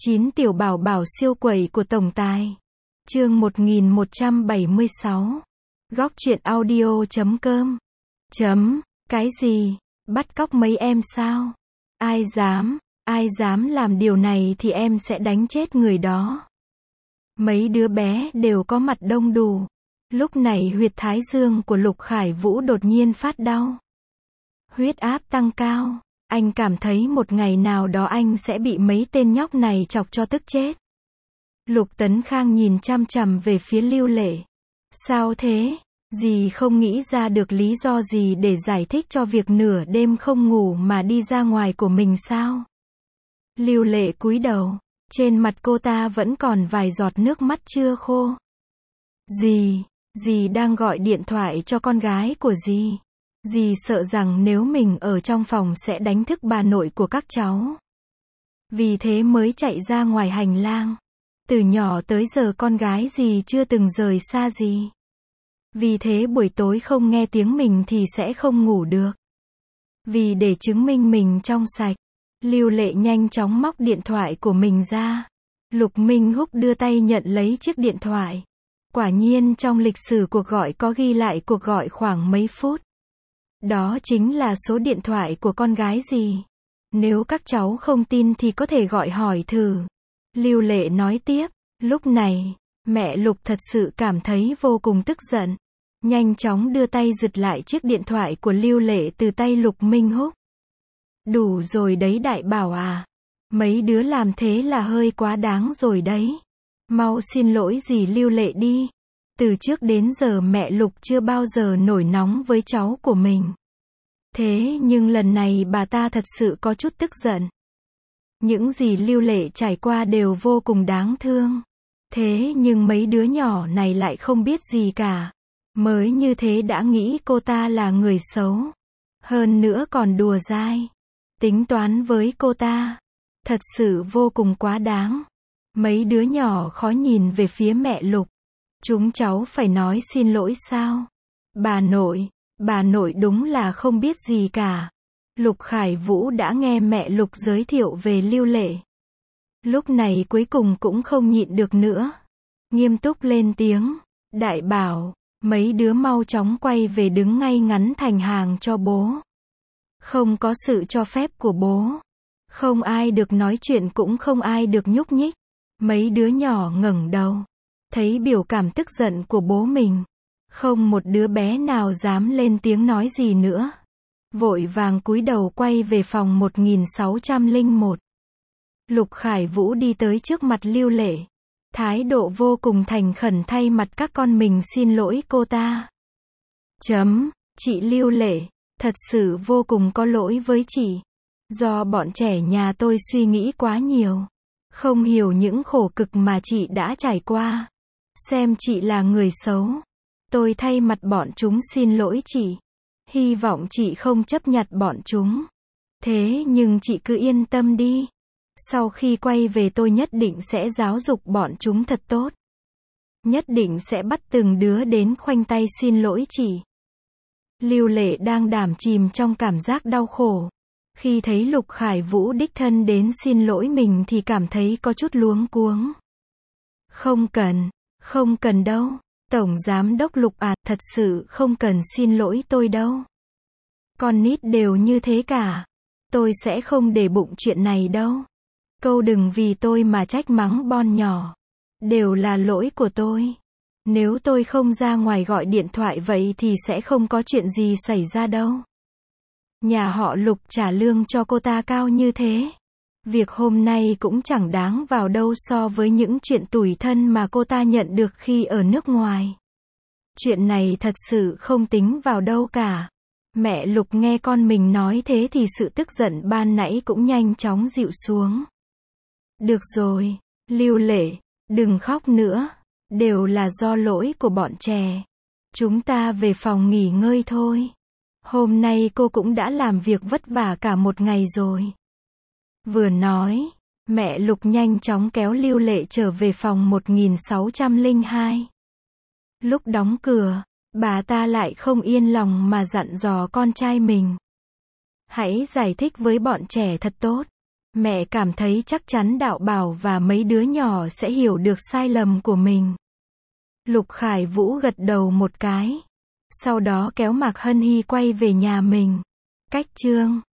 9 tiểu bảo bảo siêu quẩy của tổng tài. Chương 1176. Góc truyện audio.com. Cái gì? Bắt cóc mấy em sao? Ai dám làm điều này thì em sẽ đánh chết người đó. Mấy đứa bé đều có mặt đông đủ. Lúc này huyệt thái dương của Lục Khải Vũ đột nhiên phát đau. Huyết áp tăng cao. Anh cảm thấy một ngày nào đó anh sẽ bị mấy tên nhóc này chọc cho tức chết. Lục Tấn Khang nhìn chằm chằm về phía Lưu Lệ. Sao thế? Dì không nghĩ ra được lý do gì để giải thích cho việc nửa đêm không ngủ mà đi ra ngoài của mình sao? Lưu Lệ cúi đầu. Trên mặt cô ta vẫn còn vài giọt nước mắt chưa khô. Dì đang gọi điện thoại cho con gái của dì. Dì sợ rằng nếu mình ở trong phòng sẽ đánh thức bà nội của các cháu. Vì thế mới chạy ra ngoài hành lang. Từ nhỏ tới giờ con gái dì chưa từng rời xa dì. Vì thế buổi tối không nghe tiếng mình thì sẽ không ngủ được. Vì để chứng minh mình trong sạch, Lưu Lệ nhanh chóng móc điện thoại của mình ra. Lục Minh Húc đưa tay nhận lấy chiếc điện thoại. Quả nhiên trong lịch sử cuộc gọi có ghi lại cuộc gọi khoảng mấy phút. Đó chính là số điện thoại của con gái dì. Nếu các cháu không tin thì có thể gọi hỏi thử. Lưu Lệ nói tiếp. Lúc này, mẹ Lục thật sự cảm thấy vô cùng tức giận. Nhanh chóng đưa tay giật lại chiếc điện thoại của Lưu Lệ từ tay Lục Minh Húc. Đủ rồi đấy đại bảo à. Mấy đứa làm thế là hơi quá đáng rồi đấy. Mau xin lỗi dì Lưu Lệ đi. Từ trước đến giờ mẹ Lục chưa bao giờ nổi nóng với cháu của mình. Thế nhưng lần này bà ta thật sự có chút tức giận. Những gì Lưu Lệ trải qua đều vô cùng đáng thương. Thế nhưng mấy đứa nhỏ này lại không biết gì cả. Mới như thế đã nghĩ cô ta là người xấu. Hơn nữa còn đùa dai. Tính toán với cô ta. Thật sự vô cùng quá đáng. Mấy đứa nhỏ khó nhìn về phía mẹ Lục. Chúng cháu phải nói xin lỗi sao? Bà nội đúng là không biết gì cả. Lục Khải Vũ đã nghe mẹ Lục giới thiệu về Lưu Lệ. Lúc này cuối cùng cũng không nhịn được nữa. Nghiêm túc lên tiếng. Đại bảo, mấy đứa mau chóng quay về đứng ngay ngắn thành hàng cho bố. Không có sự cho phép của bố. Không ai được nói chuyện cũng không ai được nhúc nhích. Mấy đứa nhỏ ngẩng đầu. Thấy biểu cảm tức giận của bố mình. Không một đứa bé nào dám lên tiếng nói gì nữa. Vội vàng cúi đầu quay về phòng 1601. Lục Khải Vũ đi tới trước mặt Lưu Lệ. Thái độ vô cùng thành khẩn thay mặt các con mình xin lỗi cô ta. Chị Lưu Lệ, thật sự vô cùng có lỗi với chị. Do bọn trẻ nhà tôi suy nghĩ quá nhiều. Không hiểu những khổ cực mà chị đã trải qua. Xem chị là người xấu. Tôi thay mặt bọn chúng xin lỗi chị. Hy vọng chị không chấp nhặt bọn chúng. Thế nhưng chị cứ yên tâm đi. Sau khi quay về tôi nhất định sẽ giáo dục bọn chúng thật tốt. Nhất định sẽ bắt từng đứa đến khoanh tay xin lỗi chị. Lưu Lệ đang đắm chìm trong cảm giác đau khổ. Khi thấy Lục Khải Vũ đích thân đến xin lỗi mình thì cảm thấy có chút luống cuống. Không cần đâu. Tổng Giám đốc Lục à, thật sự không cần xin lỗi tôi đâu. Con nít đều như thế cả. Tôi sẽ không để bụng chuyện này đâu. Câu đừng vì tôi mà trách mắng bon nhỏ. Đều là lỗi của tôi. Nếu tôi không ra ngoài gọi điện thoại vậy thì sẽ không có chuyện gì xảy ra đâu. Nhà họ Lục trả lương cho cô ta cao như thế. Việc hôm nay cũng chẳng đáng vào đâu so với những chuyện tủi thân mà cô ta nhận được khi ở nước ngoài. Chuyện này thật sự không tính vào đâu cả. Mẹ Lục nghe con mình nói thế thì sự tức giận ban nãy cũng nhanh chóng dịu xuống. Được rồi, Lưu Lệ, đừng khóc nữa. Đều là do lỗi của bọn trẻ. Chúng ta về phòng nghỉ ngơi thôi. Hôm nay cô cũng đã làm việc vất vả cả một ngày rồi. Vừa nói, mẹ Lục nhanh chóng kéo Lưu Lệ trở về phòng 1602. Lúc đóng cửa, bà ta lại không yên lòng mà dặn dò con trai mình. Hãy giải thích với bọn trẻ thật tốt. Mẹ cảm thấy chắc chắn Đạo Bảo và mấy đứa nhỏ sẽ hiểu được sai lầm của mình. Lục Khải Vũ gật đầu một cái. Sau đó kéo Mạc Hân Hy quay về nhà mình. Cách chương